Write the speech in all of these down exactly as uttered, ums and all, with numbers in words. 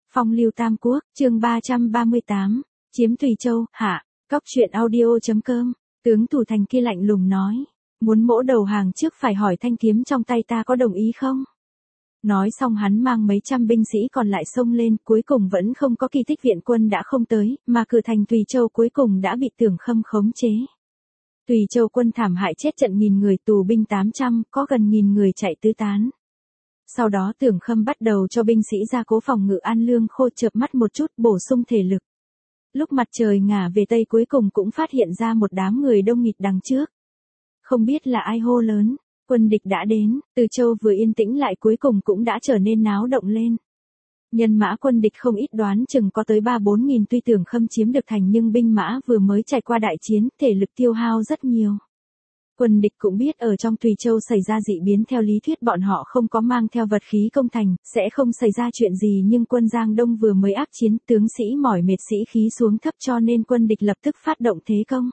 Phong lưu Tam Quốc, chương ba trăm ba mươi tám, chiếm Tùy Châu, hạ, cóc truyện audio.com, tướng Thủ Thành kia lạnh lùng nói, muốn mỗ đầu hàng trước phải hỏi thanh kiếm trong tay ta có đồng ý không? Nói xong hắn mang mấy trăm binh sĩ còn lại xông lên, cuối cùng vẫn không có kỳ tích viện quân đã không tới, mà cửa thành Tùy Châu cuối cùng đã bị Tưởng Khâm khống chế. Tùy Châu quân thảm hại chết trận nghìn người, tù binh tám trăm, có gần nghìn người chạy tứ tán. Sau đó Tưởng Khâm bắt đầu cho binh sĩ ra cố phòng ngự an lương khô, chợp mắt một chút bổ sung thể lực. Lúc mặt trời ngả về tây cuối cùng cũng phát hiện ra một đám người đông nghịt đằng trước. Không biết là ai hô lớn, quân địch đã đến. Từ Châu vừa yên tĩnh lại cuối cùng cũng đã trở nên náo động lên. Nhân mã quân địch không ít, đoán chừng có tới ba bốn nghìn, tuy Tưởng Khâm chiếm được thành nhưng binh mã vừa mới trải qua đại chiến, thể lực tiêu hao rất nhiều. Quân địch cũng biết ở trong Tùy Châu xảy ra dị biến, theo lý thuyết bọn họ không có mang theo vật khí công thành, sẽ không xảy ra chuyện gì, nhưng quân Giang Đông vừa mới ác chiến, tướng sĩ mỏi mệt, sĩ khí xuống thấp, cho nên quân địch lập tức phát động thế công.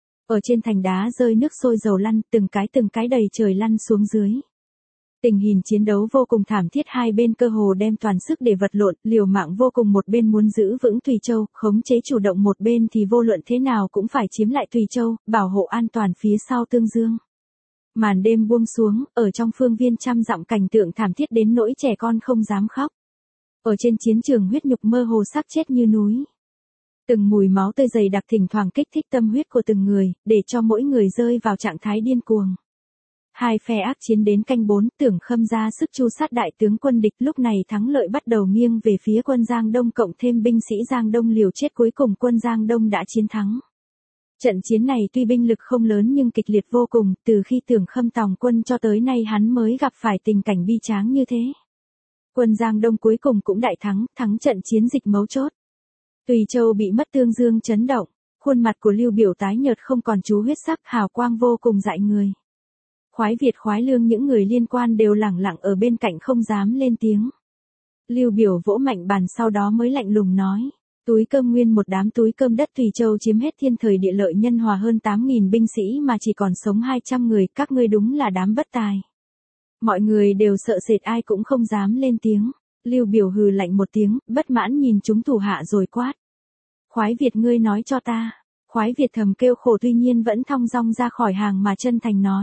Ở trên thành đá rơi nước sôi dầu lăn, từng cái từng cái đầy trời lăn xuống dưới. Tình hình chiến đấu vô cùng thảm thiết, hai bên cơ hồ đem toàn sức để vật lộn, liều mạng vô cùng, một bên muốn giữ vững Tùy Châu, khống chế chủ động, một bên thì vô luận thế nào cũng phải chiếm lại Tùy Châu, bảo hộ an toàn phía sau Tương Dương. Màn đêm buông xuống, ở trong phương viên trăm dặm cảnh tượng thảm thiết đến nỗi trẻ con không dám khóc. Ở trên chiến trường huyết nhục mơ hồ, xác chết như núi. Từng mùi máu tươi dày đặc thỉnh thoảng kích thích tâm huyết của từng người, để cho mỗi người rơi vào trạng thái điên cuồng. Hai phe ác chiến đến canh bốn, Tưởng Khâm ra sức chu sát đại tướng quân địch, lúc này thắng lợi bắt đầu nghiêng về phía quân Giang Đông, cộng thêm binh sĩ Giang Đông liều chết, cuối cùng quân Giang Đông đã chiến thắng. Trận chiến này tuy binh lực không lớn nhưng kịch liệt vô cùng, từ khi Tưởng Khâm tòng quân cho tới nay hắn mới gặp phải tình cảnh bi tráng như thế. Quân Giang Đông cuối cùng cũng đại thắng, thắng trận chiến dịch mấu chốt. Tùy Châu bị mất, Tương Dương chấn động, khuôn mặt của Lưu Biểu tái nhợt không còn chút huyết sắc, hào quang vô cùng dại người. Khoái Việt, Khoái Lương, những người liên quan đều lẳng lặng ở bên cạnh không dám lên tiếng. Lưu Biểu vỗ mạnh bàn, sau đó mới lạnh lùng nói, túi cơm nguyên một đám túi cơm đất, Tùy Châu chiếm hết thiên thời địa lợi nhân hòa, hơn tám nghìn binh sĩ mà chỉ còn sống hai trăm người, các ngươi đúng là đám bất tài. Mọi người đều sợ sệt, ai cũng không dám lên tiếng. Lưu Biểu hừ lạnh một tiếng, bất mãn nhìn chúng thủ hạ rồi quát. Khoái Việt, ngươi nói cho ta. Khoái Việt thầm kêu khổ, tuy nhiên vẫn thong dong ra khỏi hàng mà chân thành nói.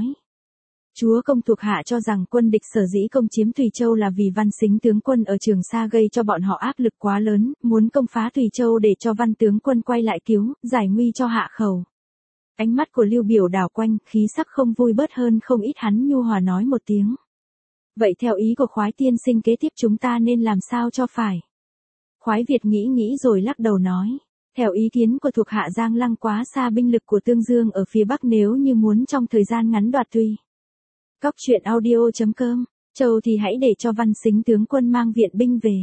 Chúa công, thuộc hạ cho rằng quân địch sở dĩ công chiếm Tùy Châu là vì Văn Sính tướng quân ở Trường Sa gây cho bọn họ áp lực quá lớn, muốn công phá Tùy Châu để cho Văn tướng quân quay lại cứu, giải nguy cho hạ khẩu. Ánh mắt của Lưu Biểu đảo quanh, khí sắc không vui bớt hơn không ít, hắn nhu hòa nói một tiếng. Vậy theo ý của Khoái tiên sinh, kế tiếp chúng ta nên làm sao cho phải? Khoái Việt nghĩ nghĩ rồi lắc đầu nói. Theo ý kiến của thuộc hạ, Giang Lăng quá xa binh lực của Tương Dương ở phía Bắc, nếu như muốn trong thời gian ngắn đoạt Tùy Cóc truyện audio.com, Châu thì hãy để cho Văn Sính tướng quân mang viện binh về.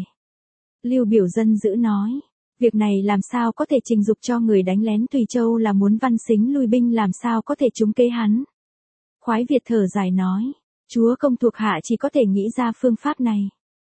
Lưu Biểu dân dữ nói. Việc này làm sao có thể trình dục cho người đánh lén Tùy Châu, là muốn Văn Sính lui binh, làm sao có thể trúng kế hắn. Khoái Việt thở dài nói. Chúa công, thuộc hạ chỉ có thể nghĩ ra phương pháp này.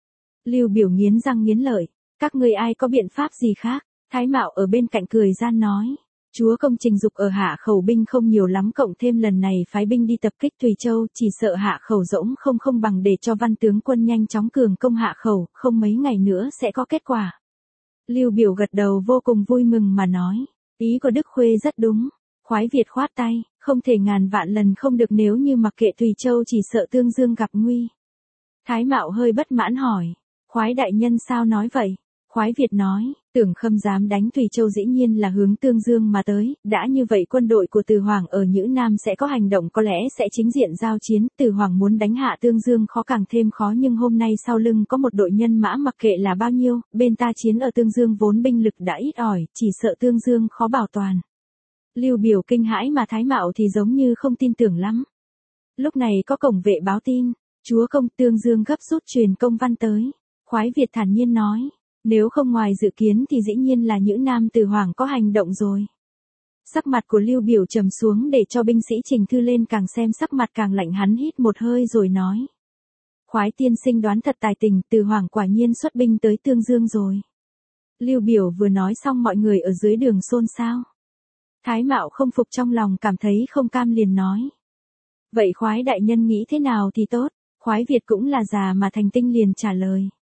Lưu Biểu nghiến răng nghiến lợi. Các ngươi ai có biện pháp gì khác? Thái Mạo ở bên cạnh cười gian nói. Chúa công, trình dục ở hạ khẩu binh không nhiều lắm, cộng thêm lần này phái binh đi tập kích Tùy Châu, chỉ sợ hạ khẩu rỗng không không bằng để cho Văn tướng quân nhanh chóng cường công hạ khẩu, không mấy ngày nữa sẽ có kết quả. Lưu Biểu gật đầu vô cùng vui mừng mà nói. Ý của Đức Khuê rất đúng. Khoái Việt khoát tay, không thể ngàn vạn lần không được, nếu như mặc kệ Tùy Châu chỉ sợ Tương Dương gặp nguy. Thái Mạo hơi bất mãn hỏi. Khoái đại nhân sao nói vậy? Khoái Việt nói, Tưởng Khâm dám đánh Tùy Châu dĩ nhiên là hướng Tương Dương mà tới, đã như vậy quân đội của Từ Hoàng ở Nhữ Nam sẽ có hành động, có lẽ sẽ chính diện giao chiến, Từ Hoàng muốn đánh hạ Tương Dương khó càng thêm khó, nhưng hôm nay sau lưng có một đội nhân mã mặc kệ là bao nhiêu, bên ta chiến ở Tương Dương vốn binh lực đã ít ỏi, chỉ sợ Tương Dương khó bảo toàn. Lưu Biểu kinh hãi, mà Thái Mạo thì giống như không tin tưởng lắm. Lúc này có cổng vệ báo tin, chúa công, Tương Dương gấp rút truyền công văn tới. Khoái Việt thản nhiên nói. Nếu không ngoài dự kiến thì dĩ nhiên là Nhữ Nam Từ Hoàng có hành động rồi. Sắc mặt của Lưu Biểu trầm xuống, để cho binh sĩ trình thư lên, càng xem sắc mặt càng lạnh, hắn hít một hơi rồi nói. Khoái tiên sinh đoán thật tài tình, Từ Hoàng quả nhiên xuất binh tới Tương Dương rồi. Lưu Biểu vừa nói xong mọi người ở dưới đường xôn xao. Thái Mạo không phục trong lòng, cảm thấy không cam liền nói. Vậy Khoái đại nhân nghĩ thế nào thì tốt? Khoái Việt cũng là già mà thành tinh, liền trả lời.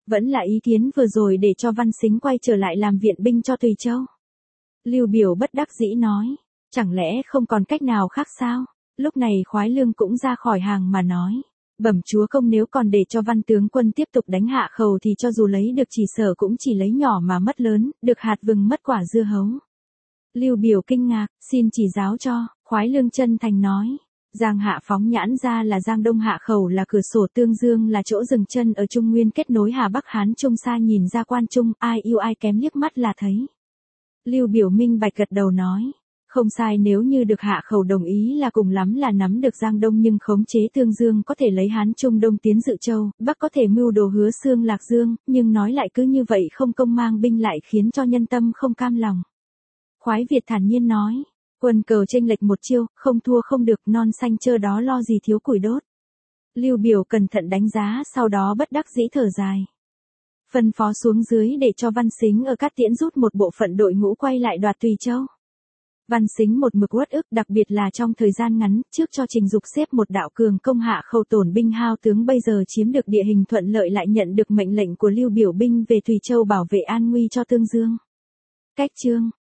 Vẫn là ý kiến vừa rồi để cho Văn Sính quay trở lại làm viện binh cho Tùy Châu. Lưu Biểu bất đắc dĩ nói, chẳng lẽ không còn cách nào khác sao? Lúc này Khoái Lương cũng ra khỏi hàng mà nói, bẩm chúa công, nếu còn để cho Văn tướng quân tiếp tục đánh Hạ Khẩu thì cho dù lấy được chỉ sở cũng chỉ lấy nhỏ mà mất lớn, được hạt vừng mất quả dưa hấu. Lưu Biểu kinh ngạc, xin chỉ giáo cho. Khoái Lương chân thành nói, Giang Hạ phóng nhãn ra là Giang Đông, Hạ Khẩu là cửa sổ, Tương Dương là chỗ dừng chân ở Trung Nguyên kết nối Hà Bắc Hán Trung, xa nhìn ra quan trung, ai yêu ai kém liếc mắt là thấy. Lưu Biểu minh bạch gật đầu nói, không sai, nếu như được Hạ Khẩu đồng ý là cùng lắm là nắm được Giang Đông nhưng khống chế Tương Dương, có thể lấy Hán Trung Đông tiến Dự Châu, Bắc có thể mưu đồ Hứa Xương Lạc Dương, nhưng nói lại cứ như vậy không công mang binh lại khiến cho nhân tâm không cam lòng. Khoái Việt thản nhiên nói, quân cờ chênh lệch một chiêu, không thua không được, non xanh chơ đó lo gì thiếu củi đốt. Lưu Biểu cẩn thận đánh giá, sau đó bất đắc dĩ thở dài. Phân phó xuống dưới để cho Văn Sính ở Cát Tiễn rút một bộ phận đội ngũ quay lại đoạt Tùy Châu. Văn Sính một mực uất ức, đặc biệt là trong thời gian ngắn, trước cho Trình Dục xếp một đạo cường công Hạ Khẩu tổn binh hao tướng, bây giờ chiếm được địa hình thuận lợi lại nhận được mệnh lệnh của Lưu Biểu binh về Tùy Châu bảo vệ an nguy cho Tương Dương. Cách chương